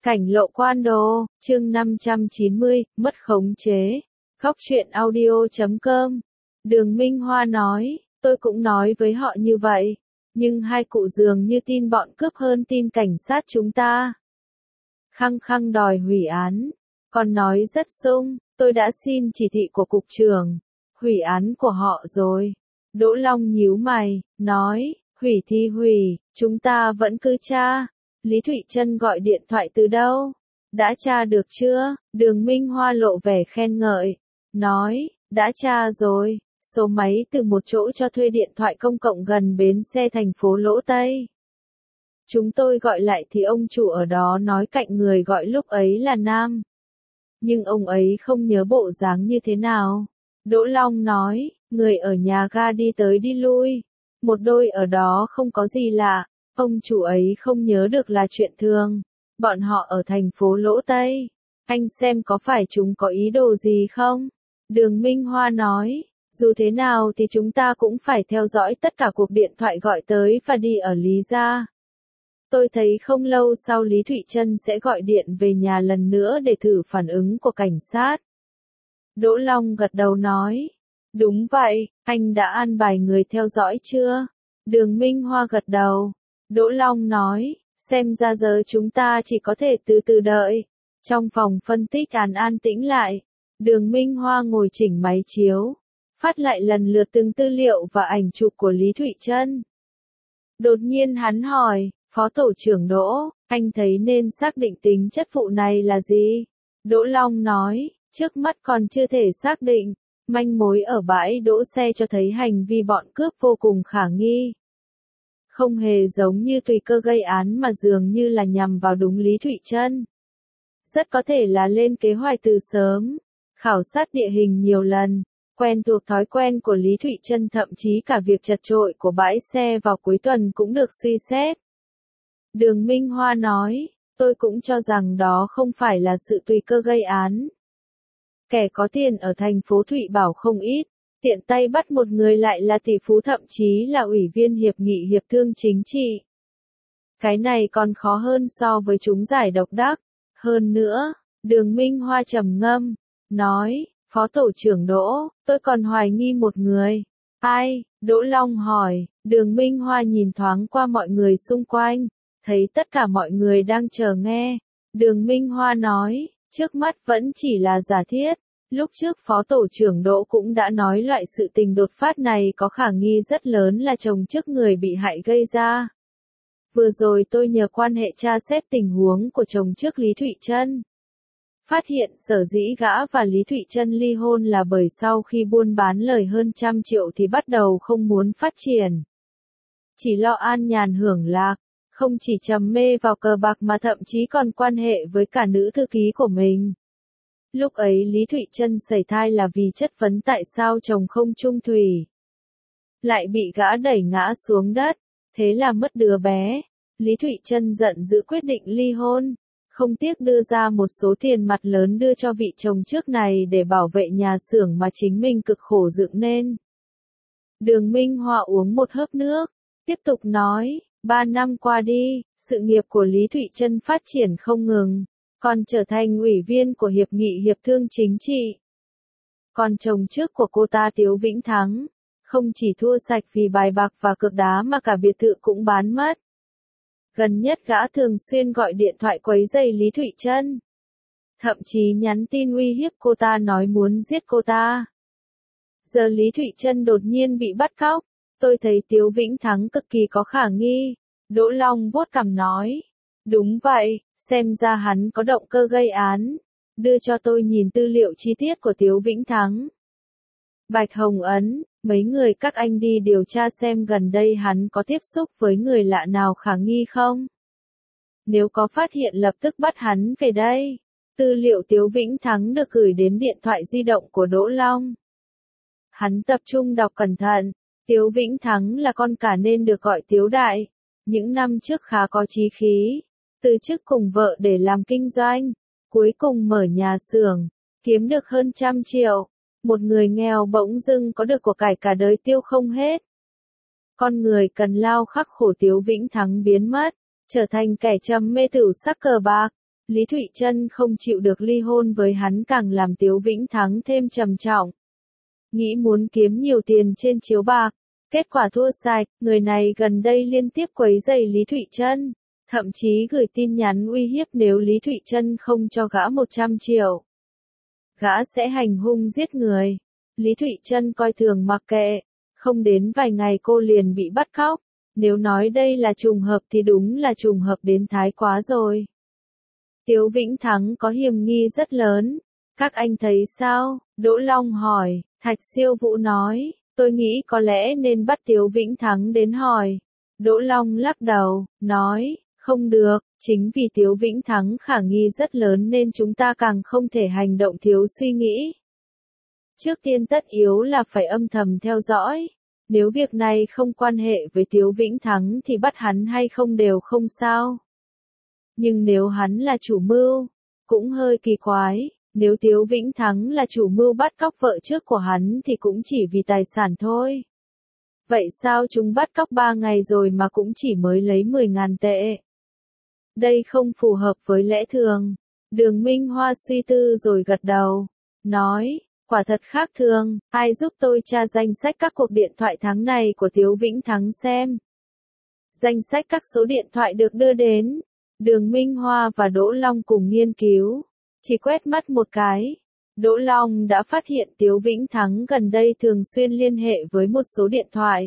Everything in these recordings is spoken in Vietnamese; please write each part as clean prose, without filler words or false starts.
Cảnh lộ quan đồ, chương 590, mất khống chế. Góc truyện audio.com. Đường Minh Hoa nói, tôi cũng nói với họ như vậy. Nhưng hai cụ dường như tin bọn cướp hơn tin cảnh sát chúng ta. Khăng khăng đòi hủy án. Còn nói rất sung, tôi đã xin chỉ thị của cục trưởng. Hủy án của họ rồi. Đỗ Long nhíu mày, nói, hủy thì hủy, chúng ta vẫn cứ tra. Lý Thụy Trân gọi điện thoại từ đâu? Đã tra được chưa? Đường Minh Hoa lộ vẻ khen ngợi. Nói, đã tra rồi, số máy từ một chỗ cho thuê điện thoại công cộng gần bến xe thành phố Lỗ Tây. Chúng tôi gọi lại thì ông chủ ở đó nói cạnh người gọi lúc ấy là nam. Nhưng ông ấy không nhớ bộ dáng như thế nào. Đỗ Long nói, người ở nhà ga đi tới đi lui. Một đôi ở đó không có gì lạ. Ông chủ ấy không nhớ được là chuyện thường. Bọn họ ở thành phố Lỗ Tây. Anh xem có phải chúng có ý đồ gì không? Đường Minh Hoa nói, dù thế nào thì chúng ta cũng phải theo dõi tất cả cuộc điện thoại gọi tới và đi ở Lý gia. Tôi thấy không lâu sau Lý Thụy Trân sẽ gọi điện về nhà lần nữa để thử phản ứng của cảnh sát. Đỗ Long gật đầu nói, đúng vậy, anh đã an bài người theo dõi chưa? Đường Minh Hoa gật đầu. Đỗ Long nói, xem ra giờ chúng ta chỉ có thể từ từ đợi. Trong phòng phân tích an tĩnh lại, Đường Minh Hoa ngồi chỉnh máy chiếu, phát lại lần lượt từng tư liệu và ảnh chụp của Lý Thụy Trân. Đột nhiên hắn hỏi, Phó Tổ trưởng Đỗ, anh thấy nên xác định tính chất vụ này là gì? Đỗ Long nói, trước mắt còn chưa thể xác định, manh mối ở bãi đỗ xe cho thấy hành vi bọn cướp vô cùng khả nghi. Không hề giống như tùy cơ gây án mà dường như là nhằm vào đúng Lý Thụy Trân. Rất có thể là lên kế hoạch từ sớm, khảo sát địa hình nhiều lần, quen thuộc thói quen của Lý Thụy Trân, thậm chí cả việc chật chội của bãi xe vào cuối tuần cũng được suy xét. Đường Minh Hoa nói, tôi cũng cho rằng đó không phải là sự tùy cơ gây án. Kẻ có tiền ở thành phố Thụy Bảo không ít. Tiện tay bắt một người lại là tỷ phú, thậm chí là ủy viên hiệp nghị hiệp thương chính trị. Cái này còn khó hơn so với chúng giải độc đắc. Hơn nữa, Đường Minh Hoa trầm ngâm, nói, Phó Tổ trưởng Đỗ, tôi còn hoài nghi một người. Ai? Đỗ Long hỏi. Đường Minh Hoa nhìn thoáng qua mọi người xung quanh, thấy tất cả mọi người đang chờ nghe. Đường Minh Hoa nói, trước mắt vẫn chỉ là giả thiết. Lúc trước Phó Tổ trưởng Đỗ cũng đã nói loại sự tình đột phát này có khả nghi rất lớn là chồng trước người bị hại gây ra. Vừa rồi tôi nhờ quan hệ tra xét tình huống của chồng trước Lý Thụy Trân. Phát hiện sở dĩ gã và Lý Thụy Trân ly hôn là bởi sau khi buôn bán lời hơn 100 triệu thì bắt đầu không muốn phát triển. Chỉ lo an nhàn hưởng lạc, không chỉ trầm mê vào cờ bạc mà thậm chí còn quan hệ với cả nữ thư ký của mình. Lúc ấy Lý Thụy Trân sẩy thai là vì chất vấn tại sao chồng không chung thủy. Lại bị gã đẩy ngã xuống đất, thế là mất đứa bé. Lý Thụy Trân giận dữ quyết định ly hôn, không tiếc đưa ra một số tiền mặt lớn đưa cho vị chồng trước này để bảo vệ nhà xưởng mà chính mình cực khổ dựng nên. Đường Minh Hoa uống một hớp nước, tiếp tục nói, 3 năm qua đi, sự nghiệp của Lý Thụy Trân phát triển không ngừng. Còn trở thành ủy viên của Hiệp nghị Hiệp thương Chính trị. Còn chồng trước của cô ta Tiếu Vĩnh Thắng, không chỉ thua sạch vì bài bạc và cược đá mà cả biệt thự cũng bán mất. Gần nhất gã thường xuyên gọi điện thoại quấy rầy Lý Thụy Trân. Thậm chí nhắn tin uy hiếp cô ta, nói muốn giết cô ta. Giờ Lý Thụy Trân đột nhiên bị bắt cóc, tôi thấy Tiếu Vĩnh Thắng cực kỳ có khả nghi. Đỗ Long vuốt cằm nói, đúng vậy. Xem ra hắn có động cơ gây án. Đưa cho tôi nhìn tư liệu chi tiết của Tiếu Vĩnh Thắng. Bạch Hồng Ấn, mấy người các anh đi điều tra xem gần đây hắn có tiếp xúc với người lạ nào khả nghi không? Nếu có phát hiện lập tức bắt hắn về đây. Tư liệu Tiếu Vĩnh Thắng được gửi đến điện thoại di động của Đỗ Long. Hắn tập trung đọc cẩn thận. Tiếu Vĩnh Thắng là con cả nên được gọi Tiếu Đại. Những năm trước khá có chí khí. Từ chức cùng vợ để làm kinh doanh, cuối cùng mở nhà xưởng, kiếm được hơn 100 triệu. Một người nghèo bỗng dưng có được của cải cả đời tiêu không hết. Con người cần lao khắc khổ Tiếu Vĩnh Thắng biến mất, trở thành kẻ trầm mê tửu sắc cờ bạc. Lý Thụy Trân không chịu được ly hôn với hắn càng làm Tiếu Vĩnh Thắng thêm trầm trọng. Nghĩ muốn kiếm nhiều tiền trên chiếu bạc, kết quả thua sạch, người này gần đây liên tiếp quấy rầy Lý Thụy Trân, thậm chí gửi tin nhắn uy hiếp nếu Lý Thụy Trân không cho gã 100 triệu. Gã sẽ hành hung giết người. Lý Thụy Trân coi thường mặc kệ, không đến vài ngày cô liền bị bắt cóc. Nếu nói đây là trùng hợp thì đúng là trùng hợp đến thái quá rồi. Tiếu Vĩnh Thắng có hiểm nghi rất lớn. Các anh thấy sao? Đỗ Long hỏi. Thạch Siêu Vũ nói, tôi nghĩ có lẽ nên bắt Tiếu Vĩnh Thắng đến hỏi. Đỗ Long lắc đầu, nói, không được, chính vì Tiếu Vĩnh Thắng khả nghi rất lớn nên chúng ta càng không thể hành động thiếu suy nghĩ. Trước tiên tất yếu là phải âm thầm theo dõi. Nếu việc này không quan hệ với Tiếu Vĩnh Thắng thì bắt hắn hay không đều không sao. Nhưng nếu hắn là chủ mưu, cũng hơi kỳ quái. Nếu Tiếu Vĩnh Thắng là chủ mưu bắt cóc vợ trước của hắn thì cũng chỉ vì tài sản thôi. Vậy sao chúng bắt cóc 3 ngày rồi mà cũng chỉ mới lấy 10.000 tệ? Đây không phù hợp với lẽ thường. Đường Minh Hoa suy tư rồi gật đầu. Nói, quả thật khác thường, ai giúp tôi tra danh sách các cuộc điện thoại tháng này của Tiếu Vĩnh Thắng xem. Danh sách các số điện thoại được đưa đến. Đường Minh Hoa và Đỗ Long cùng nghiên cứu. Chỉ quét mắt một cái, Đỗ Long đã phát hiện Tiếu Vĩnh Thắng gần đây thường xuyên liên hệ với một số điện thoại.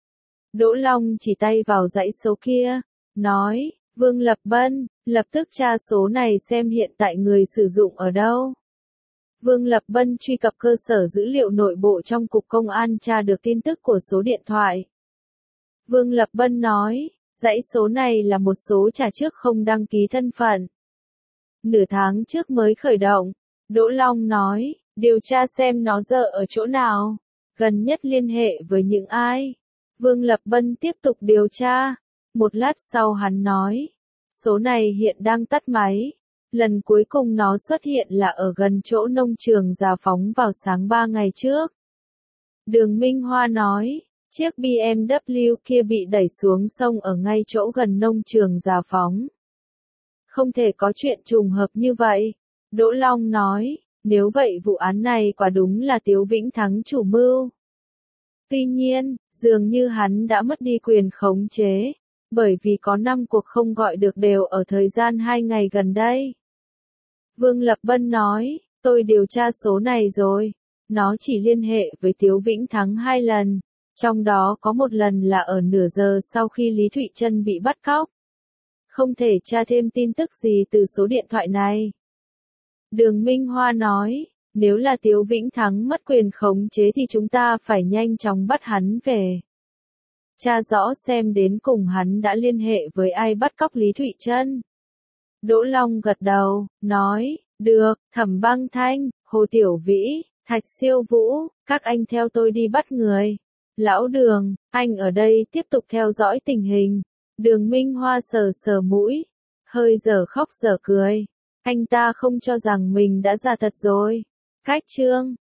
Đỗ Long chỉ tay vào dãy số kia, nói, Vương Lập Bân, lập tức tra số này xem hiện tại người sử dụng ở đâu. Vương Lập Bân truy cập cơ sở dữ liệu nội bộ trong Cục Công an tra được tin tức của số điện thoại. Vương Lập Bân nói, dãy số này là một số trả trước không đăng ký thân phận. Nửa tháng trước mới khởi động. Đỗ Long nói, điều tra xem nó giờ ở chỗ nào, gần nhất liên hệ với những ai. Vương Lập Bân tiếp tục điều tra. Một lát sau hắn nói, số này hiện đang tắt máy. Lần cuối cùng nó xuất hiện là ở gần chỗ nông trường Già Phóng vào sáng 3 ngày trước. Đường Minh Hoa nói, chiếc BMW kia bị đẩy xuống sông ở ngay chỗ gần nông trường Già Phóng. Không thể có chuyện trùng hợp như vậy. Đỗ Long nói, nếu vậy vụ án này quả đúng là Tiếu Vĩnh Thắng chủ mưu. Tuy nhiên, dường như hắn đã mất đi quyền khống chế, bởi vì có 5 cuộc không gọi được đều ở thời gian 2 ngày gần đây. Vương Lập Bân nói, tôi điều tra số này rồi, nó chỉ liên hệ với Tiếu Vĩnh Thắng 2 lần, trong đó có một lần là ở nửa giờ sau khi Lý Thụy Trân bị bắt cóc. Không thể tra thêm tin tức gì từ số điện thoại này. Đường Minh Hoa nói, nếu là Tiếu Vĩnh Thắng mất quyền khống chế thì chúng ta phải nhanh chóng bắt hắn về. Tra rõ xem đến cùng hắn đã liên hệ với ai bắt cóc Lý Thụy Trân. Đỗ Long gật đầu, nói, được, Thẩm Băng Thanh, Hồ Tiểu Vĩ, Thạch Siêu Vũ, các anh theo tôi đi bắt người. Lão Đường, anh ở đây tiếp tục theo dõi tình hình. Đường Minh Hoa sờ sờ mũi, hơi dở khóc dở cười. Anh ta không cho rằng mình đã già thật rồi. Cách chương